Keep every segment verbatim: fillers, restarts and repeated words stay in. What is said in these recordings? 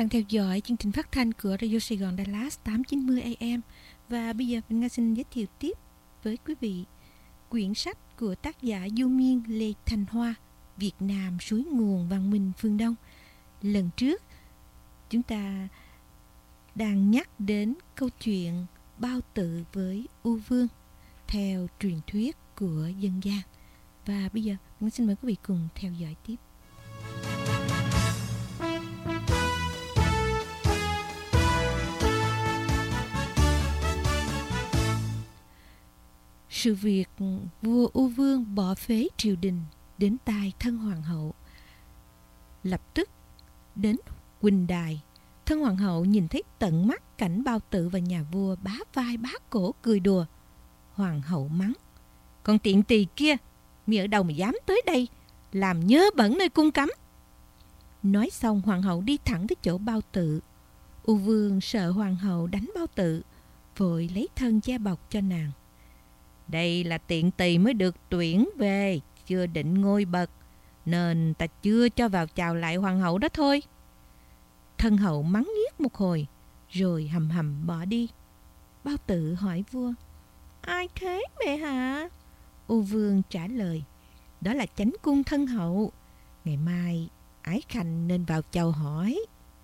đang theo dõi chương trình phát thanh của Radio Sài Gòn Dallas tám chín mươi A M. Và bây giờ mình xin giới thiệu tiếp với quý vị quyển sách của tác giả Du Miên Lê Thành Hoa, Việt Nam suối nguồn văn minh phương Đông. Lần trước chúng ta đang nhắc đến câu chuyện Bao Tự với U Vương theo truyền thuyết của dân gian. Và bây giờ mình xin mời quý vị cùng theo dõi tiếp. Sự việc vua U Vương bỏ phế triều đình đến tai thân hoàng hậu. Lập tức đến Quỳnh Đài, thân hoàng hậu nhìn thấy tận mắt cảnh Bao Tự và nhà vua bá vai bá cổ cười đùa. Hoàng hậu mắng: "Con tiện tỳ kia, mi ở đâu mà dám tới đây, làm nhớ bẩn nơi cung cấm." Nói xong hoàng hậu đi thẳng tới chỗ Bao Tự. U Vương sợ hoàng hậu đánh Bao Tự, vội lấy thân che bọc cho nàng. "Đây là tiện tỳ mới được tuyển về, chưa định ngôi bậc, nên ta chưa cho vào chào lại hoàng hậu đó thôi." Thân hậu mắng nhiếc một hồi, rồi hầm hầm bỏ đi. Bao Tự hỏi vua: "Ai thế bệ hạ?" U Vương trả lời: "Đó là chánh cung thân hậu. Ngày mai Ái Khanh nên vào chào hỏi."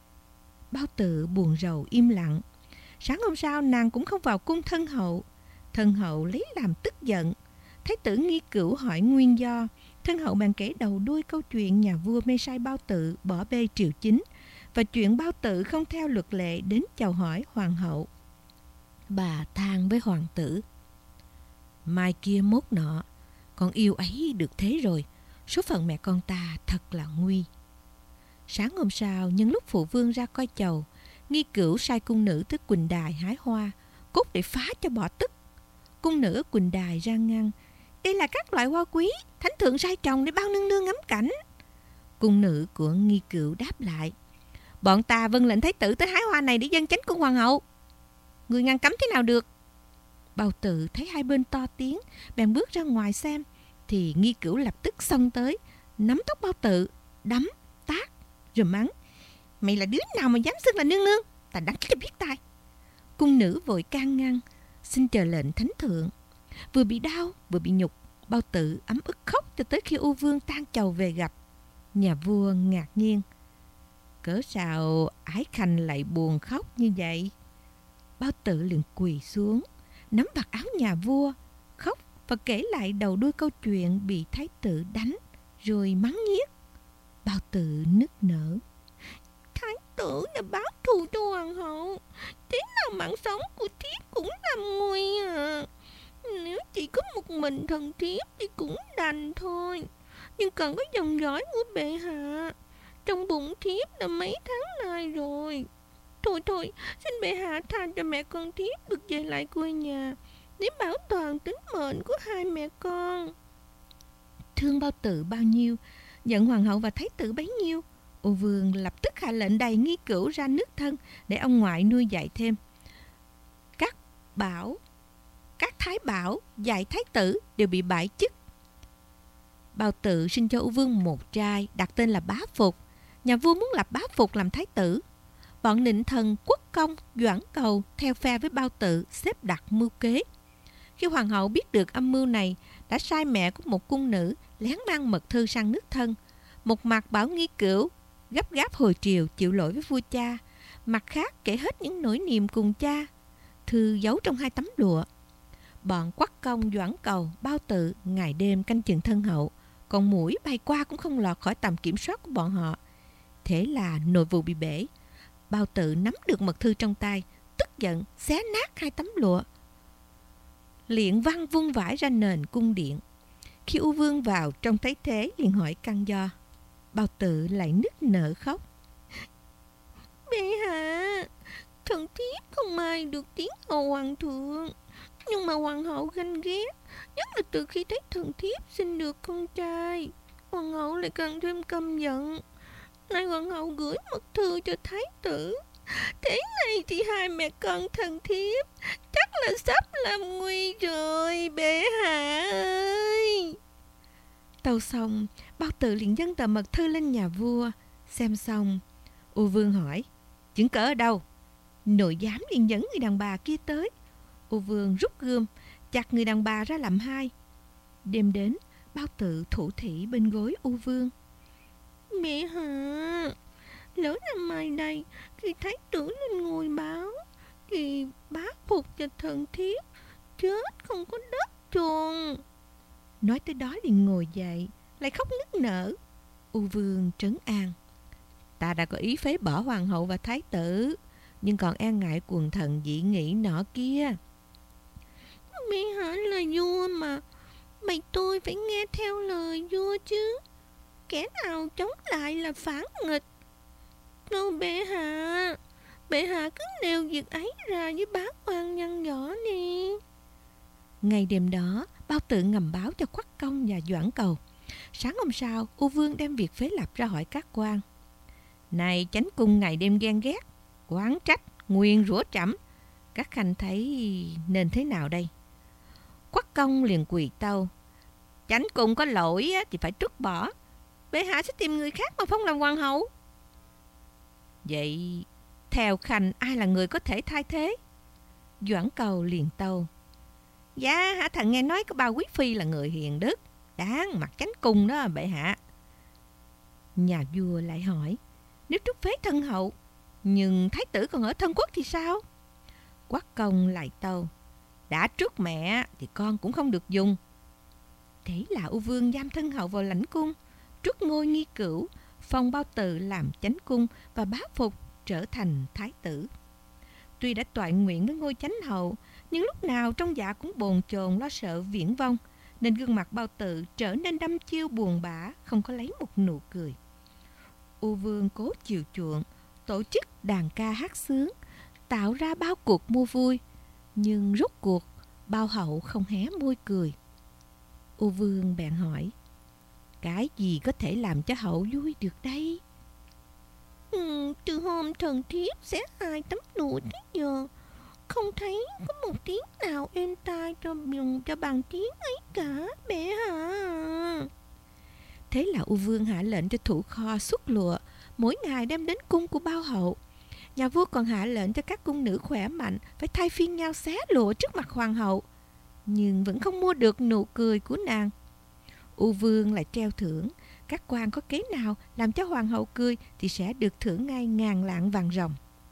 Bao Tự buồn rầu im lặng. Sáng hôm sau nàng cũng không vào cung thân hậu. Thân hậu lấy làm tức giận. Thái tử Nghi Cửu hỏi nguyên do. Thân hậu bàn kể đầu đuôi câu chuyện nhà vua mê sai Bao Tự bỏ bê triều chính, và chuyện Bao Tự không theo luật lệ đến chào hỏi hoàng hậu. Bà than với hoàng tử: "Mai kia mốt nọ, con yêu ấy được thế rồi, số phận mẹ con ta thật là nguy." Sáng hôm sau, nhân lúc phụ vương ra coi chầu, Nghi Cửu sai cung nữ tới Quỳnh Đài hái hoa, cốt để phá cho bỏ tức. Cung nữ ở Quỳnh Đài ra ngăn: "Đây là các loại hoa quý, thánh thượng sai trồng để bao nương nương ngắm cảnh." Cung nữ của Nghi Cửu đáp lại: "Bọn ta vâng lệnh thái tử tới hái hoa này để dâng chánh cung hoàng hậu. Người ngăn cấm thế nào được?" Bao Tự thấy hai bên to tiếng, bèn bước ra ngoài xem, thì Nghi Cửu lập tức xông tới, nắm tóc Bao Tự, đấm, tát, rồi mắng: "Mày là đứa nào mà dám xưng là nương nương? Ta đánh cho biết tai." Cung nữ vội can ngăn, xin chờ lệnh thánh thượng. Vừa bị đau vừa bị nhục, Bao Tự ấm ức khóc cho tới khi U Vương tan chầu về gặp. Nhà vua ngạc nhiên: "Cớ sao Ái Khanh lại buồn khóc như vậy?" Bao Tự liền quỳ xuống, nắm vạt áo nhà vua, khóc và kể lại đầu đuôi câu chuyện bị thái tử đánh, rồi mắng nhiếc. Bao Tự nức nở: "Thái tử đã báo thù cho hoàng hậu, thế nào mạng sống của thiếp cũng làm nguy à. Nếu chỉ có một mình thần thiếp thì cũng đành thôi, nhưng cần có dòng dõi của bệ hạ. Trong bụng thiếp đã mấy tháng nay rồi. Thôi thôi, xin bệ hạ tha cho mẹ con thiếp được về lại quê nhà, để bảo toàn tính mệnh của hai mẹ con." Thương Bao Tự bao nhiêu, giận hoàng hậu và thái tử bấy nhiêu, U Vương lập tức hạ lệnh đày Nghi Cửu ra nước thân để ông ngoại nuôi dạy thêm. Các bảo, các thái bảo dạy thái tử đều bị bãi chức. Bao Tự sinh cho U Vương một trai, đặt tên là Bá Phục. Nhà vua muốn lập Bá Phục làm thái tử. Bọn nịnh thần Quốc Công, Doãn Cầu theo phe với Bao Tự, xếp đặt mưu kế. Khi hoàng hậu biết được âm mưu này, đã sai mẹ của một cung nữ lén mang mật thư sang nước thân. Một mặt bảo Nghi Cửu gấp gáp hồi triều chịu lỗi với vua cha, mặt khác kể hết những nỗi niềm cùng cha. Thư giấu trong hai tấm lụa. Bọn Quắc Công, Doãn Cầu, Bao Tự ngày đêm canh chừng thân hậu, còn muỗi bay qua cũng không lọt khỏi tầm kiểm soát của bọn họ. Thế là nội vụ bị bể. Bao Tự nắm được mật thư trong tay, tức giận xé nát hai tấm lụa, liệng văng vung vãi ra nền cung điện. Khi U Vương vào trông thấy thế liền hỏi căn do. Bao Tự lại nức nở khóc: "Bệ hạ, thần thiếp không ai được tiếng hầu hoàng thượng, nhưng mà hoàng hậu ganh ghét, nhất là từ khi thấy thần thiếp sinh được con trai. Hoàng hậu lại càng thêm căm giận. Nay hoàng hậu gửi mật thư cho thái tử. Thế này thì hai mẹ con thần thiếp chắc là sắp làm nguy rồi, bệ hạ ơi." Tâu xong, Bao Tự liền dâng tờ mật thư lên nhà vua. Xem xong, U Vương hỏi: Chứng cớ ở đâu? Nội giám liền dẫn người đàn bà kia tới. Ô Vương rút gươm, chặt người đàn bà ra làm hai. Đêm đến, Bao Tự thủ thỉ bên gối U Vương. Mẹ hạ, lỡ năm mai đây, khi thái tử lên ngôi báo, thì bá phục và thần thiếp chết không có đất chôn. Nói tới đó liền ngồi dậy, lại khóc nức nở. U Vương trấn an. Ta đã có ý phế bỏ hoàng hậu và thái tử, nhưng còn e ngại quần thần dị nghị nọ kia. Mẹ hạ là vua mà, bày tôi phải nghe theo lời vua chứ. Kẻ nào chống lại là phản nghịch. Đâu bệ hạ, bệ hạ cứ nêu việc ấy ra với bá quan nhân võ đi. Ngày đêm đó, Bao Tự ngầm báo cho Quách Công và Doãn Cầu. Sáng hôm sau, U Vương đem việc phế lập ra hỏi các quan. Này chánh cung ngày đêm ghen ghét, oán trách, nguyền rủa trẫm, các khanh thấy nên thế nào đây? Quách Công liền quỳ tâu. Chánh cung có lỗi thì phải trút bỏ, bệ hạ sẽ tìm người khác mà phong làm hoàng hậu. Vậy theo khanh ai là người có thể thay thế? Doãn Cầu liền tâu. Dạ hạ thần nghe nói có bà quý phi là người hiền đức, đáng mặt chánh cung đó bệ hạ. Nhà vua lại hỏi. Nếu trút phế thân hậu, nhưng thái tử còn ở thân quốc thì sao? Quách Công lại tâu. Đã trút mẹ thì con cũng không được dùng. Thế là U Vương giam thân hậu vào lãnh cung, trút ngôi nghi cửu, phong Bao Tự làm chánh cung và bá phục trở thành thái tử. Tuy đã toại nguyện với ngôi chánh hậu, nhưng lúc nào trong dạ cũng bồn chồn lo sợ viễn vong, nên gương mặt Bao Tự trở nên đăm chiêu buồn bã, không có lấy một nụ cười. U Vương cố chiều chuộng, tổ chức đàn ca hát sướng, tạo ra bao cuộc mua vui, nhưng rốt cuộc Bao hậu không hé môi cười. U Vương bèn hỏi. Cái gì có thể làm cho hậu vui được đây? Ừ, từ hôm thần thiếp xé hai tấm lụa tới giờ, không thấy có một tiếng nào êm tai cho dùng cho bằng tiếng ấy cả bệ hạ. Thế là U Vương hạ lệnh cho thủ kho xuất lụa, mỗi ngày đem đến cung của Bao hậu. Nhà vua còn hạ lệnh cho các cung nữ khỏe mạnh phải thay phiên nhau xé lụa trước mặt hoàng hậu, nhưng vẫn không mua được nụ cười của nàng. U Vương lại treo thưởng, các quan có kế nào làm cho hoàng hậu cười thì sẽ được thưởng ngay ngàn lạng vàng ròng.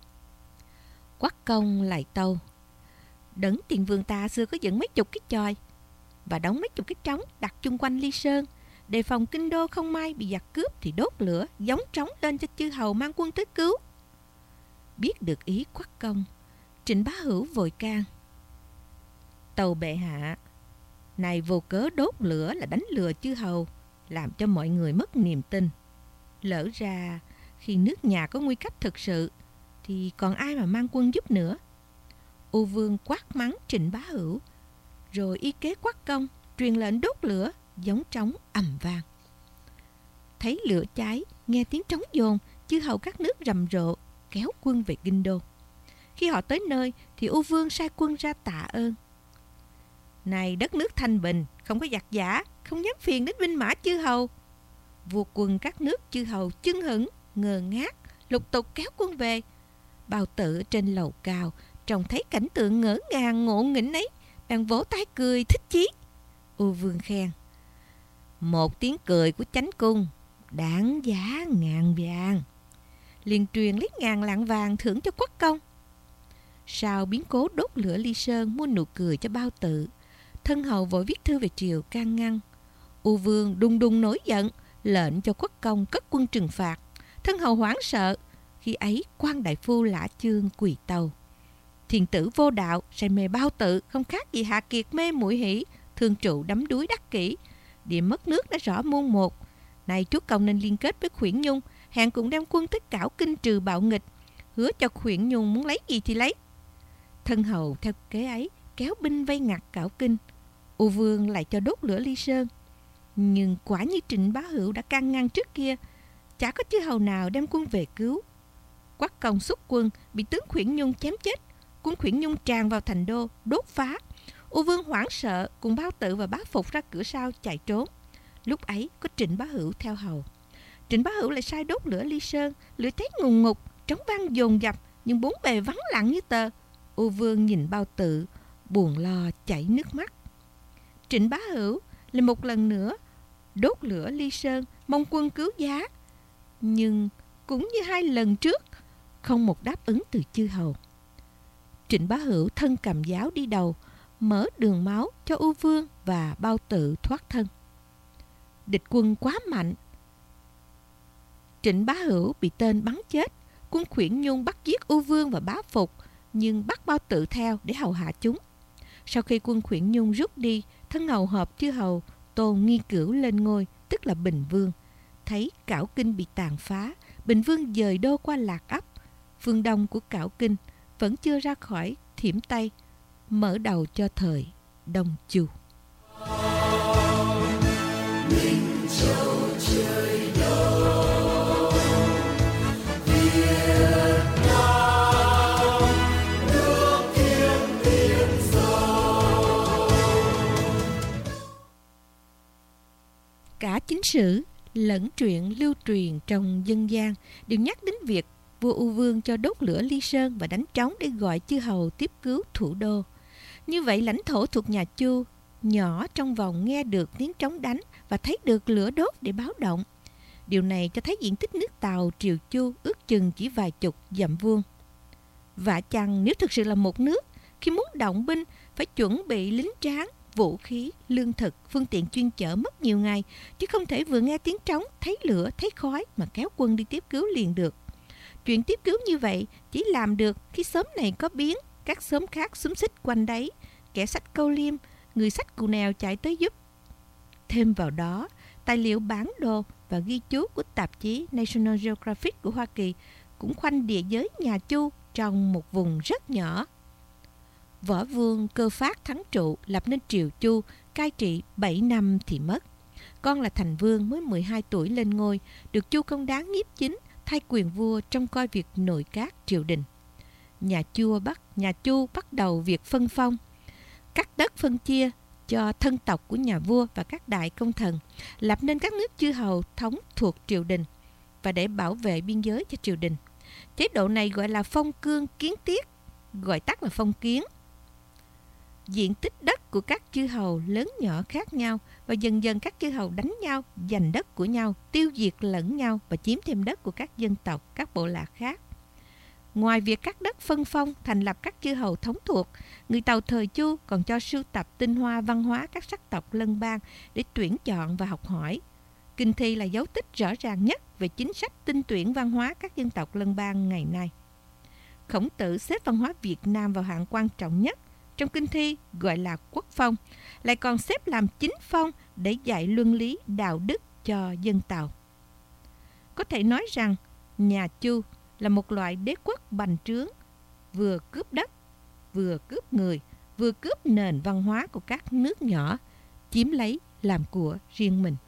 Quách Công lại tâu. Đấng tiền vương ta xưa có dựng mấy chục cái chòi và đóng mấy chục cái trống đặt chung quanh Ly Sơn, đề phòng kinh đô không may bị giặc cướp thì đốt lửa gióng trống lên cho chư hầu mang quân tới cứu. Biết được ý Quách Công, Trịnh Bá Hữu vội can. Tâu bệ hạ, này vô cớ đốt lửa là đánh lừa chư hầu, làm cho mọi người mất niềm tin. Lỡ ra khi nước nhà có nguy cấp thực sự thì còn ai mà mang quân giúp nữa. U Vương quát mắng Trịnh Bá Hữu, rồi y kế Quách Công truyền lệnh đốt lửa, gióng trống ầm vang. Thấy lửa cháy, nghe tiếng trống dồn, chư hầu các nước rầm rộ kéo quân về kinh đô. Khi họ tới nơi thì U Vương sai quân ra tạ ơn. Này đất nước thanh bình, không có giặc giả, không dám phiền đến binh mã chư hầu. Vua quân các nước chư hầu chưng hửng, ngơ ngác, lục tục kéo quân về. Bao Tự trên lầu cao trông thấy cảnh tượng ngỡ ngàng ngộ nghĩnh ấy, bèn vỗ tay cười thích chí. U Vương khen. Một tiếng cười của chánh cung đáng giá ngàn vàng. Liền truyền lấy ngàn lạng vàng thưởng cho Quách Công. Sau biến cố đốt lửa Ly Sơn mua nụ cười cho Bao Tự, thân hầu vội viết thư về triều can ngăn. U Vương đùng đùng nổi giận, lệnh cho Quách Công cất quân trừng phạt. Thân hầu hoảng sợ. Khi ấy quan đại phu Lã Chương quỳ tâu. Thiền tử vô đạo say mê Bao Tự, không khác gì Hạ Kiệt mê muội hỷ, thương trụ đắm đuối đắc kỷ. Điểm mất nước đã rõ muôn một. Này chúa công nên liên kết với Khuyển Nhung, hẹn cùng đem quân tới Cảo Kinh trừ bạo nghịch, hứa cho Khuyển Nhung muốn lấy gì thì lấy. Thân hầu theo kế ấy kéo binh vây ngặt Cảo Kinh. U Vương lại cho đốt lửa Ly Sơn. Nhưng quả như Trịnh Bá Hữu đã can ngăn trước kia, chả có chư hầu nào đem quân về cứu. Quách Công xuất quân bị tướng Khuyển Nhung chém chết. Quân Khuyển Nhung tràn vào thành đô đốt phá. U Vương hoảng sợ cùng Bao Tự và Bá Phục ra cửa sau chạy trốn. Lúc ấy có Trịnh Bá Hữu theo hầu. Trịnh Bá Hữu lại sai đốt lửa Ly Sơn, lửa cháy ngùn ngụt, trống vang dồn dập, nhưng bốn bề vắng lặng như tờ. Ô Vương nhìn Bao Tự, buồn lo chảy nước mắt. Trịnh Bá Hữu lại một lần nữa đốt lửa ly sơn, mong quân cứu giá. Nhưng cũng như hai lần trước, không một đáp ứng từ chư hầu. Trịnh Bá Hữu thân cầm giáo đi đầu, mở đường máu cho U Vương và Bao Tự thoát thân. Địch quân quá mạnh, Trịnh Bá Hữu bị tên bắn chết. Quân Khuyển Nhung bắt giết U Vương và Bá Phục, nhưng bắt Bao Tự theo để hầu hạ chúng. Sau khi quân Khuyển Nhung rút đi, thân hầu họp chư hầu tôn Nghi Cửu lên ngôi, tức là Bình Vương. Thấy Cảo Kinh bị tàn phá, Bình Vương dời đô qua Lạc Ấp, phương đông của Cảo Kinh, vẫn chưa ra khỏi Thiểm Tây, mở đầu cho thời Đông Chu. Cả chính sử lẫn truyện lưu truyền trong dân gian đều nhắc đến việc vua U Vương cho đốt lửa ly sơn và đánh trống để gọi chư hầu tiếp cứu thủ đô. Như vậy lãnh thổ thuộc nhà Chu nhỏ trong vòng nghe được tiếng trống đánh và thấy được lửa đốt để báo động. Điều này cho thấy diện tích nước Tàu triều Chu ước chừng chỉ vài chục dặm vuông. Vả chăng nếu thực sự là một nước, khi muốn động binh phải chuẩn bị lính tráng, vũ khí, lương thực, phương tiện chuyên chở mất nhiều ngày, chứ không thể vừa nghe tiếng trống, thấy lửa, thấy khói mà kéo quân đi tiếp cứu liền được. Chuyện tiếp cứu như vậy chỉ làm được khi xóm này có biến, các xóm khác xúm xít quanh đấy, kẻ xách câu liêm, người xách cù nèo chạy tới giúp. Thêm vào đó, tài liệu bản đồ và ghi chú của tạp chí National Geographic của Hoa Kỳ cũng khoanh địa giới nhà Chu trong một vùng rất nhỏ. Võ Vương Cơ Phát Thắng Trụ lập nên triều Chu, cai trị bảy năm thì mất. Con là Thành Vương mới mười hai tuổi lên ngôi, được Chu Công Đáng nhiếp chính, thay quyền vua trông coi việc nội các triều đình. Nhà Chu bắt nhà Chu bắt đầu việc phân phong, cắt đất phân chia cho thân tộc của nhà vua và các đại công thần, lập nên các nước chư hầu thống thuộc triều đình và để bảo vệ biên giới cho triều đình. Chế độ này gọi là phong cương kiến tiết, gọi tắt là phong kiến. Diện tích đất của các chư hầu lớn nhỏ khác nhau và dần dần các chư hầu đánh nhau, giành đất của nhau, tiêu diệt lẫn nhau và chiếm thêm đất của các dân tộc, các bộ lạc khác. Ngoài việc cắt đất phân phong, thành lập các chư hầu thống thuộc, người Tàu thời Chu còn cho sưu tập tinh hoa văn hóa các sắc tộc lân bang để tuyển chọn và học hỏi. Kinh thi là dấu tích rõ ràng nhất về chính sách tinh tuyển văn hóa các dân tộc lân bang ngày nay. Khổng Tử xếp văn hóa Việt Nam vào hạng quan trọng nhất trong kinh thi, gọi là quốc phong, lại còn xếp làm chính phong để dạy luân lý đạo đức cho dân Tàu. Có thể nói rằng nhà Chu là một loại đế quốc bành trướng, vừa cướp đất, vừa cướp người, vừa cướp nền văn hóa của các nước nhỏ, chiếm lấy làm của riêng mình.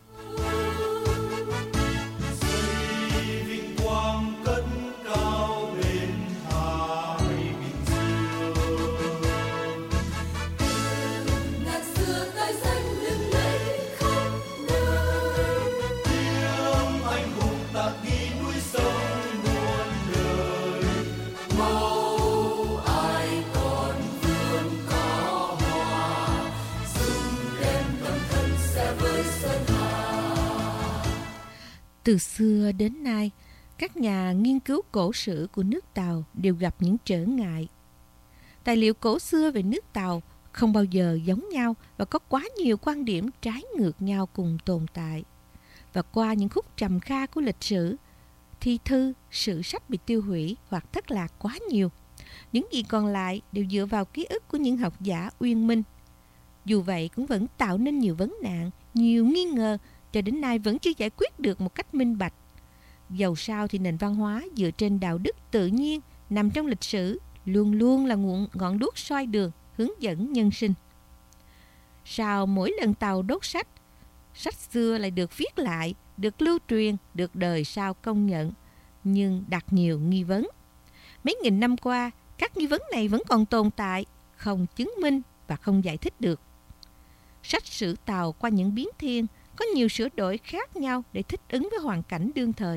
Từ xưa đến nay, các nhà nghiên cứu cổ sử của nước Tàu đều gặp những trở ngại. Tài liệu cổ xưa về nước Tàu không bao giờ giống nhau và có quá nhiều quan điểm trái ngược nhau cùng tồn tại. Và qua những khúc trầm kha của lịch sử, thi thư, sử sách bị tiêu hủy hoặc thất lạc quá nhiều. Những gì còn lại đều dựa vào ký ức của những học giả uyên minh. Dù vậy cũng vẫn tạo nên nhiều vấn nạn, nhiều nghi ngờ, cho đến nay vẫn chưa giải quyết được một cách minh bạch. Dầu sao thì nền văn hóa dựa trên đạo đức tự nhiên nằm trong lịch sử luôn luôn là ngọn, ngọn đuốc soi đường, hướng dẫn nhân sinh. Sau mỗi lần Tàu đốt sách, sách xưa lại được viết lại, được lưu truyền, được đời sau công nhận, nhưng đặt nhiều nghi vấn. Mấy nghìn năm qua, các nghi vấn này vẫn còn tồn tại, không chứng minh và không giải thích được. Sách sử Tàu qua những biến thiên có nhiều sửa đổi khác nhau để thích ứng với hoàn cảnh đương thời.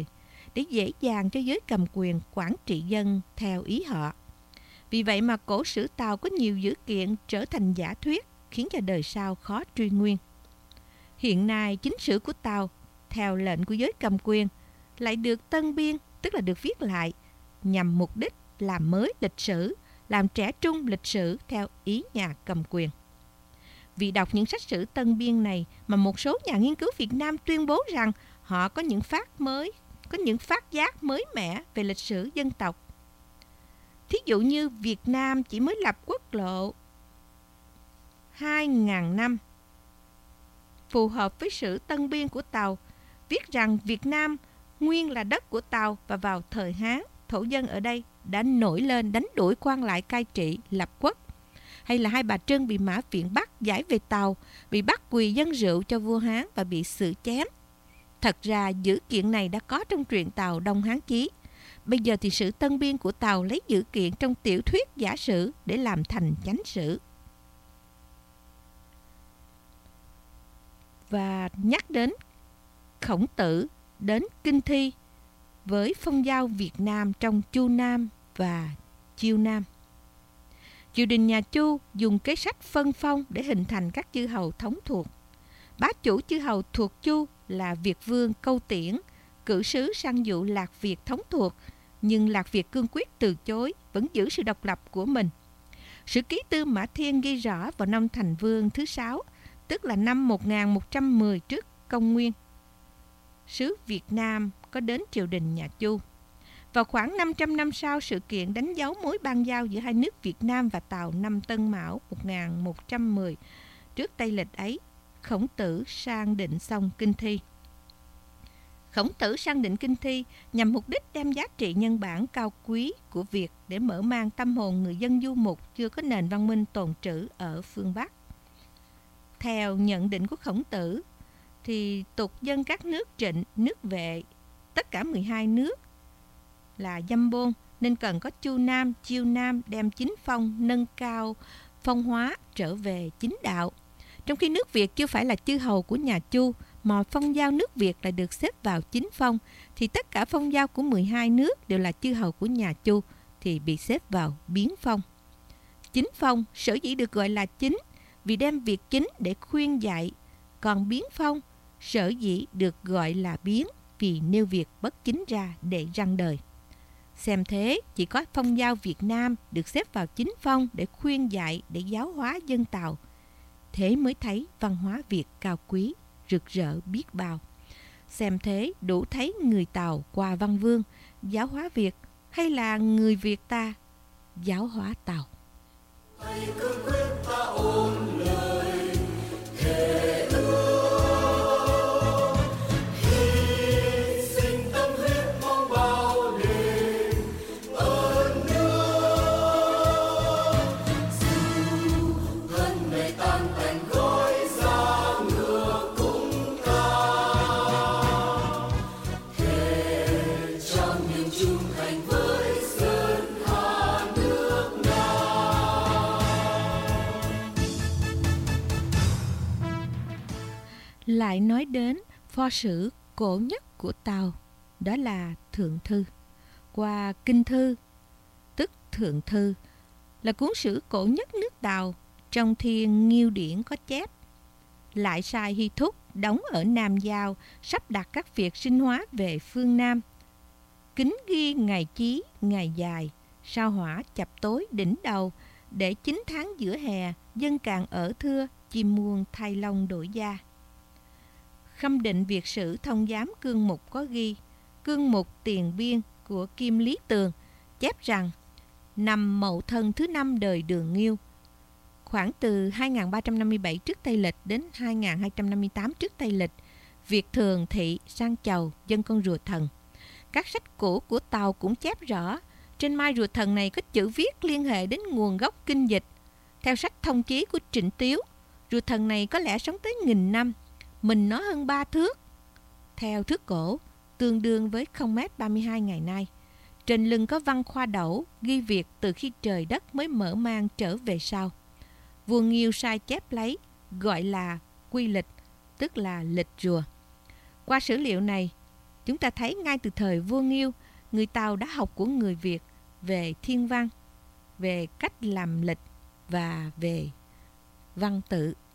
để dễ dàng cho giới cầm quyền quản trị dân theo ý họ. Vì vậy mà cổ sử Tàu có nhiều dữ kiện trở thành giả thuyết, khiến cho đời sau khó truy nguyên. Hiện nay, chính sử của Tàu, theo lệnh của giới cầm quyền, lại được tân biên, tức là được viết lại, nhằm mục đích làm mới lịch sử, làm trẻ trung lịch sử theo ý nhà cầm quyền. Vì đọc những sách sử tân biên này mà một số nhà nghiên cứu Việt Nam tuyên bố rằng họ có những phát mới, có những phát giác mới mẻ về lịch sử dân tộc. Thí dụ như Việt Nam chỉ mới lập quốc lộ hai nghìn năm, phù hợp với sử tân biên của Tàu, viết rằng Việt Nam nguyên là đất của Tàu và vào thời Hán, thổ dân ở đây đã nổi lên đánh đuổi quan lại cai trị lập quốc. Hay là Hai Bà Trưng bị Mã Viện bắt giải về Tàu, bị bắt quỳ dâng rượu cho vua Hán và bị xử chém. Thật ra dữ kiện này đã có trong truyện Tàu Đông Hán Chí. Bây giờ thì sử tân biên của Tàu lấy dữ kiện trong tiểu thuyết giả sử để làm thành chánh sử. Và nhắc đến Khổng Tử đến Kinh Thi với phong giao Việt Nam trong Chu Nam và Chiêu Nam. Triều đình nhà Chu dùng kế sách phân phong để hình thành các chư hầu thống thuộc. Bá chủ chư hầu thuộc Chu là Việt vương Câu Tiễn, cử sứ sang dụ Lạc Việt thống thuộc, nhưng Lạc Việt cương quyết từ chối, vẫn giữ sự độc lập của mình. Sử ký Tư Mã Thiên ghi rõ vào năm Thành Vương thứ sáu, tức là năm một nghìn một trăm mười trước công nguyên, sứ Việt Nam có đến triều đình nhà Chu. Vào khoảng năm trăm năm sau sự kiện đánh dấu mối ban giao giữa hai nước Việt Nam và Tàu năm Tân Mão một nghìn một trăm mười trước Tây Lịch ấy, Khổng Tử sang định xong Kinh Thi. Khổng Tử sang định Kinh Thi nhằm mục đích đem giá trị nhân bản cao quý của Việt để mở mang tâm hồn người dân du mục chưa có nền văn minh tồn trữ ở phương Bắc. Theo nhận định của Khổng Tử, thì tục dân các nước Trịnh, nước Vệ, tất cả mười hai nước là dâm bôn, nên cần có Chu Nam, Chiêu Nam đem chính phong nâng cao phong hóa trở về chính đạo. Trong khi nước Việt chưa phải là chư hầu của nhà Chu, mà phong giao nước Việt lại được xếp vào chính phong, thì tất cả phong giao của mười hai nước đều là chư hầu của nhà Chu thì bị xếp vào biến phong. Chính phong sở dĩ được gọi là chính vì đem việc chính để khuyên dạy, còn biến phong sở dĩ được gọi là biến vì nêu việc bất chính ra để răng đời. Xem thế, chỉ có phong giao Việt Nam được xếp vào chính phong để khuyên dạy, để giáo hóa dân Tàu. Thế mới thấy văn hóa Việt cao quý, rực rỡ biết bao. Xem thế đủ thấy người Tàu qua Văn Vương giáo hóa Việt, hay là người Việt ta giáo hóa Tàu. Hãy cương quyết ta ôm lời thề ước, hy sinh tâm huyết mong bao đền ơn nước. Dù thân này tan thành gói ra ngựa cung ca, thề trong niềm trung thành với sơn hà nước Nga. Lại nói đến pho sử cổ nhất của Tàu, đó là Thượng Thư. Qua Kinh Thư, tức Thượng Thư, là cuốn sử cổ nhất nước Tàu. Trong Thiên Nghiêu Điển có chép: lại sai Hy Thúc đóng ở Nam Giao, sắp đặt các việc sinh hóa về phương Nam. Kính ghi ngày chí, ngày dài, sao hỏa chập tối đỉnh đầu, để chín tháng giữa hè, dân càng ở thưa, chim muôn thay lông đổi da. Khâm định Việt sử thông giám cương mục có ghi, cương mục tiền biên của Kim Lý Tường chép rằng năm Mậu Thân thứ năm đời Đường Nghiêu, khoảng từ hai nghìn ba trăm năm mươi bảy trước Tây Lịch đến hai nghìn hai trăm năm mươi tám trước Tây Lịch, Việt Thường Thị sang chầu dân con rùa thần. Các sách cũ của Tàu cũng chép rõ, trên mai rùa thần này có chữ viết liên hệ đến nguồn gốc kinh dịch. Theo sách thông chí của Trịnh Tiếu, rùa thần này có lẽ sống tới nghìn năm, mình nó hơn ba thước. Theo thước cổ, tương đương với không mét ba mươi hai ngày nay. Trên lưng có văn khoa đẩu, ghi việc từ khi trời đất mới mở mang trở về sau. Vua Nghiêu sai chép lấy, gọi là quy lịch, tức là lịch rùa. Qua sử liệu này, Chúng ta thấy ngay từ thời vua Nghiêu, người Tàu đã học của người Việt về thiên văn, về cách làm lịch và về văn tự.